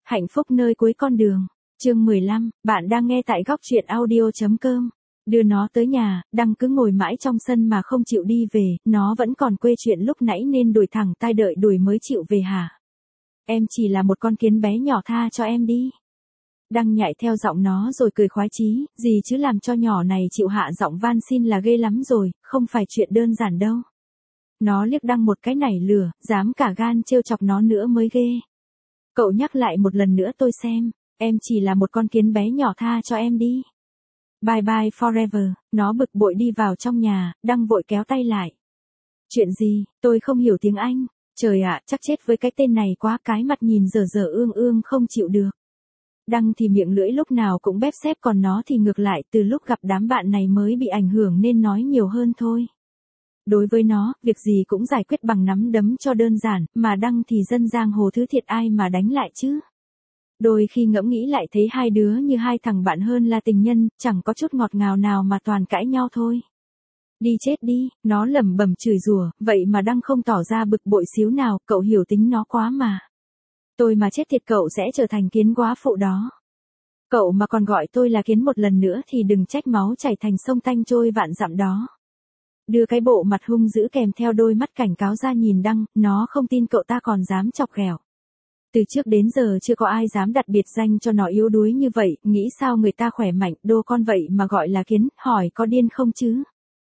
Hạnh phúc nơi cuối con đường. Chương 15, bạn đang nghe tại góc truyện audio.com. Đưa nó tới nhà, Đăng cứ ngồi mãi trong sân mà không chịu đi về, nó vẫn còn quê chuyện lúc nãy nên đuổi thẳng tai đợi đuổi mới chịu về hả? Em chỉ là một con kiến bé nhỏ, tha cho em đi. Đăng nhảy theo giọng nó rồi cười khoái chí, gì chứ làm cho nhỏ này chịu hạ giọng van xin là ghê lắm rồi, không phải chuyện đơn giản đâu. Nó liếc Đăng một cái nảy lửa, dám cả gan trêu chọc nó nữa mới ghê. Cậu nhắc lại một lần nữa tôi xem, em chỉ là một con kiến bé nhỏ, tha cho em đi. Bye bye forever, nó bực bội đi vào trong nhà, Đăng vội kéo tay lại. Chuyện gì, tôi không hiểu tiếng Anh, trời ạ, chắc chết với cái tên này quá, cái mặt nhìn dở dở ương ương không chịu được. Đăng thì miệng lưỡi lúc nào cũng bép xép, còn nó thì ngược lại, từ lúc gặp đám bạn này mới bị ảnh hưởng nên nói nhiều hơn thôi. Đối với nó, việc gì cũng giải quyết bằng nắm đấm cho đơn giản, mà Đăng thì dân giang hồ thứ thiệt ai mà đánh lại chứ. Đôi khi ngẫm nghĩ lại thấy hai đứa như hai thằng bạn hơn là tình nhân, chẳng có chút ngọt ngào nào mà toàn cãi nhau thôi. Đi chết đi, nó lẩm bẩm chửi rủa, vậy mà Đăng không tỏ ra bực bội xíu nào, cậu hiểu tính nó quá mà. Tôi mà chết thiệt cậu sẽ trở thành kiến góa phụ đó. Cậu mà còn gọi tôi là kiến một lần nữa thì đừng trách máu chảy thành sông tanh trôi vạn dặm đó. Đưa cái bộ mặt hung dữ kèm theo đôi mắt cảnh cáo ra nhìn Đăng, nó không tin cậu ta còn dám chọc ghẹo. Từ trước đến giờ chưa có ai dám đặt biệt danh cho nó yếu đuối như vậy, nghĩ sao người ta khỏe mạnh, đô con vậy mà gọi là kiến, hỏi có điên không chứ?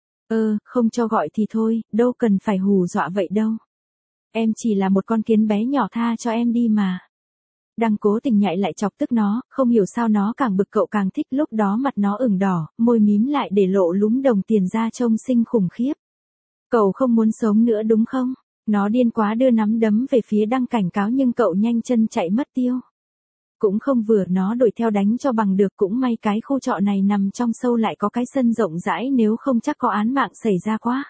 Không cho gọi thì thôi, đâu cần phải hù dọa vậy đâu. Em chỉ là một con kiến bé nhỏ, tha cho em đi mà. Đăng cố tình nhại lại chọc tức nó, không hiểu sao nó càng bực cậu càng thích, lúc đó mặt nó ửng đỏ, môi mím lại để lộ lúm đồng tiền ra trông xinh khủng khiếp. Cậu không muốn sống nữa đúng không? Nó điên quá đưa nắm đấm về phía Đăng cảnh cáo nhưng cậu nhanh chân chạy mất tiêu. Cũng không vừa, nó đuổi theo đánh cho bằng được, cũng may cái khu trọ này nằm trong sâu lại có cái sân rộng rãi, nếu không chắc có án mạng xảy ra quá.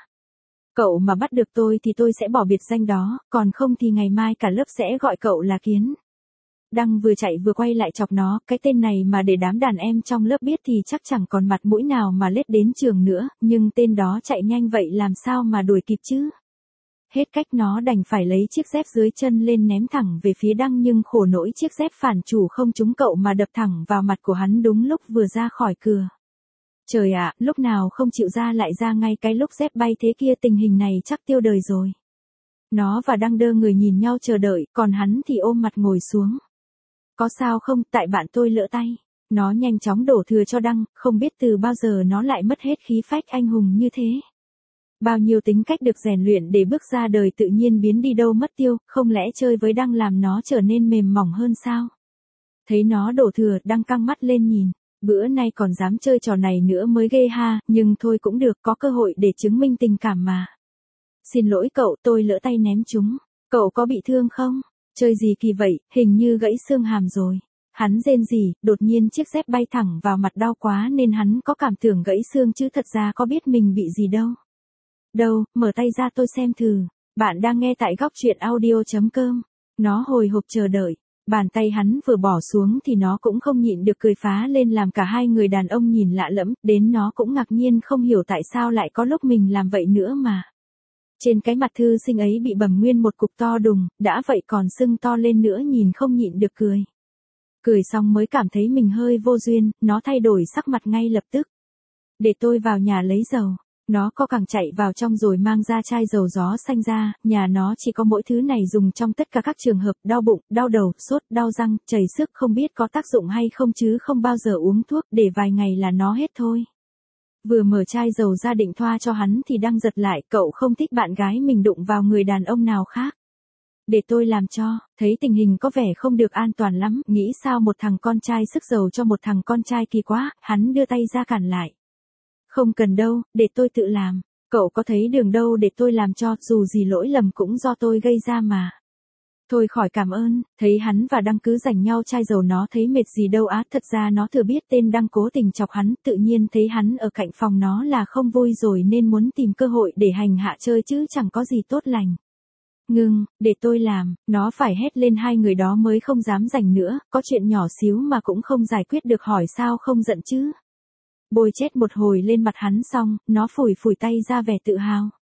Cậu mà bắt được tôi thì tôi sẽ bỏ biệt danh đó, còn không thì ngày mai cả lớp sẽ gọi cậu là kiến. Đăng vừa chạy vừa quay lại chọc nó, cái tên này mà để đám đàn em trong lớp biết thì chắc chẳng còn mặt mũi nào mà lết đến trường nữa, nhưng tên đó chạy nhanh vậy làm sao mà đuổi kịp chứ. Hết cách nó đành phải lấy chiếc dép dưới chân lên ném thẳng về phía Đăng, nhưng khổ nỗi chiếc dép phản chủ không trúng cậu mà đập thẳng vào mặt của hắn đúng lúc vừa ra khỏi cửa. Trời ạ, lúc nào không chịu ra lại ra ngay cái lúc dép bay thế kia, tình hình này chắc tiêu đời rồi. Nó và Đăng đơ người nhìn nhau chờ đợi, còn hắn thì ôm mặt ngồi xuống. Có sao không, tại bạn tôi lỡ tay. Nó nhanh chóng đổ thừa cho Đăng, không biết từ bao giờ nó lại mất hết khí phách anh hùng như thế. Bao nhiêu tính cách được rèn luyện để bước ra đời tự nhiên biến đi đâu mất tiêu, không lẽ chơi với Đăng làm nó trở nên mềm mỏng hơn sao? Thấy nó đổ thừa, Đăng căng mắt lên nhìn, bữa nay còn dám chơi trò này nữa mới ghê ha, nhưng thôi cũng được, có cơ hội để chứng minh tình cảm mà. Xin lỗi cậu, tôi lỡ tay ném chúng, cậu có bị thương không? Chơi gì kỳ vậy, hình như gãy xương hàm rồi. Hắn rên rỉ, đột nhiên chiếc dép bay thẳng vào mặt đau quá nên hắn có cảm tưởng gãy xương chứ thật ra có biết mình bị gì đâu. Đâu, mở tay ra tôi xem thử. Bạn đang nghe tại góc truyện audio.com. Nó hồi hộp chờ đợi. Bàn tay hắn vừa bỏ xuống thì nó cũng không nhịn được cười phá lên làm cả hai người đàn ông nhìn lạ lẫm, đến nó cũng ngạc nhiên không hiểu tại sao lại có lúc mình làm vậy nữa mà. Trên cái mặt thư sinh ấy bị bầm nguyên một cục to đùng, đã vậy còn sưng to lên nữa, nhìn không nhịn được cười. Cười xong mới cảm thấy mình hơi vô duyên, nó thay đổi sắc mặt ngay lập tức. Để tôi vào nhà lấy dầu. Nó co cẳng chạy vào trong rồi mang ra chai dầu gió xanh ra, nhà nó chỉ có mỗi thứ này dùng trong tất cả các trường hợp đau bụng, đau đầu, sốt, đau răng, chảy xước, không biết có tác dụng hay không chứ không bao giờ uống thuốc, để vài ngày là nó hết thôi. Vừa mở chai dầu ra định thoa cho hắn thì Đăng giật lại, cậu không thích bạn gái mình đụng vào người đàn ông nào khác. Để tôi làm cho, thấy tình hình có vẻ không được an toàn lắm, nghĩ sao một thằng con trai sức dầu cho một thằng con trai kỳ quá, hắn đưa tay ra cản lại. Không cần đâu, để tôi tự làm, cậu có thấy đường đâu để tôi làm cho, dù gì lỗi lầm cũng do tôi gây ra mà. Thôi khỏi cảm ơn, thấy hắn và Đăng cứ giành nhau chai dầu nó thấy mệt gì đâu á, thật ra nó thừa biết tên Đăng cố tình chọc hắn, tự nhiên thấy hắn ở cạnh phòng nó là không vui rồi nên muốn tìm cơ hội để hành hạ chơi chứ chẳng có gì tốt lành. Ngưng, để tôi làm, nó phải hét lên, hai người đó mới không dám giành nữa, có chuyện nhỏ xíu mà cũng không giải quyết được, hỏi sao không giận chứ. Bôi chết một hồi lên mặt hắn xong, nó phủi phủi tay ra vẻ tự hào.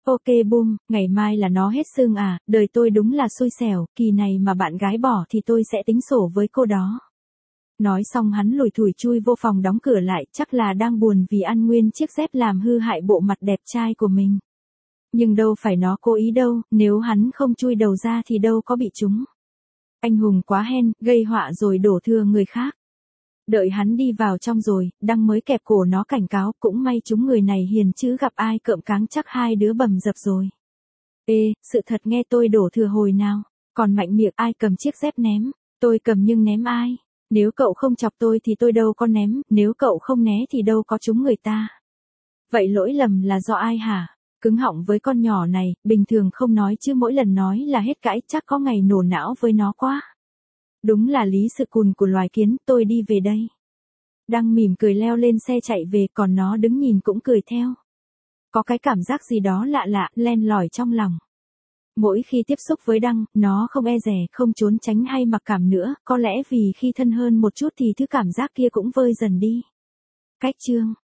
Ok Boom, ngày mai là nó hết xương à, đời tôi đúng là xui xẻo, kỳ này mà bạn gái bỏ thì tôi sẽ tính sổ với cô đó. Nói xong hắn lủi thủi chui vô phòng đóng cửa lại, chắc là đang buồn vì ăn nguyên chiếc dép làm hư hại bộ mặt đẹp trai của mình. Nhưng đâu phải nó cố ý đâu, nếu hắn không chui đầu ra thì đâu có bị trúng. Anh hùng quá hen, gây họa rồi đổ thừa người khác. Đợi hắn đi vào trong rồi, Đăng mới kẹp cổ nó cảnh cáo, cũng may chúng người này hiền chứ gặp ai cợm cáng chắc hai đứa bầm dập rồi. Ê, sự thật nghe tôi đổ thừa hồi nào, còn mạnh miệng ai cầm chiếc dép ném, tôi cầm nhưng ném ai. Nếu cậu không chọc tôi thì tôi đâu có ném, nếu cậu không né thì đâu có trúng người ta. Vậy lỗi lầm là do ai hả? Cứng họng với con nhỏ này, bình thường không nói chứ mỗi lần nói là hết cãi, chắc có ngày nổ não với nó quá. Đúng là lý sự cùn của loài kiến, tôi đi về đây. Đăng mỉm cười leo lên xe chạy về, còn nó đứng nhìn cũng cười theo. Có cái cảm giác gì đó lạ lạ, len lỏi trong lòng. Mỗi khi tiếp xúc với Đăng, nó không e dè, không trốn tránh hay mặc cảm nữa, có lẽ vì khi thân hơn một chút thì thứ cảm giác kia cũng vơi dần đi. Cách chương